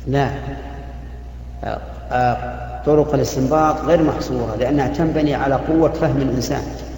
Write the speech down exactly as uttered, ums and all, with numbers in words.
لا، طرق الاستنباط غير محصورة، لأنها تنبني على قوة فهم الإنسان.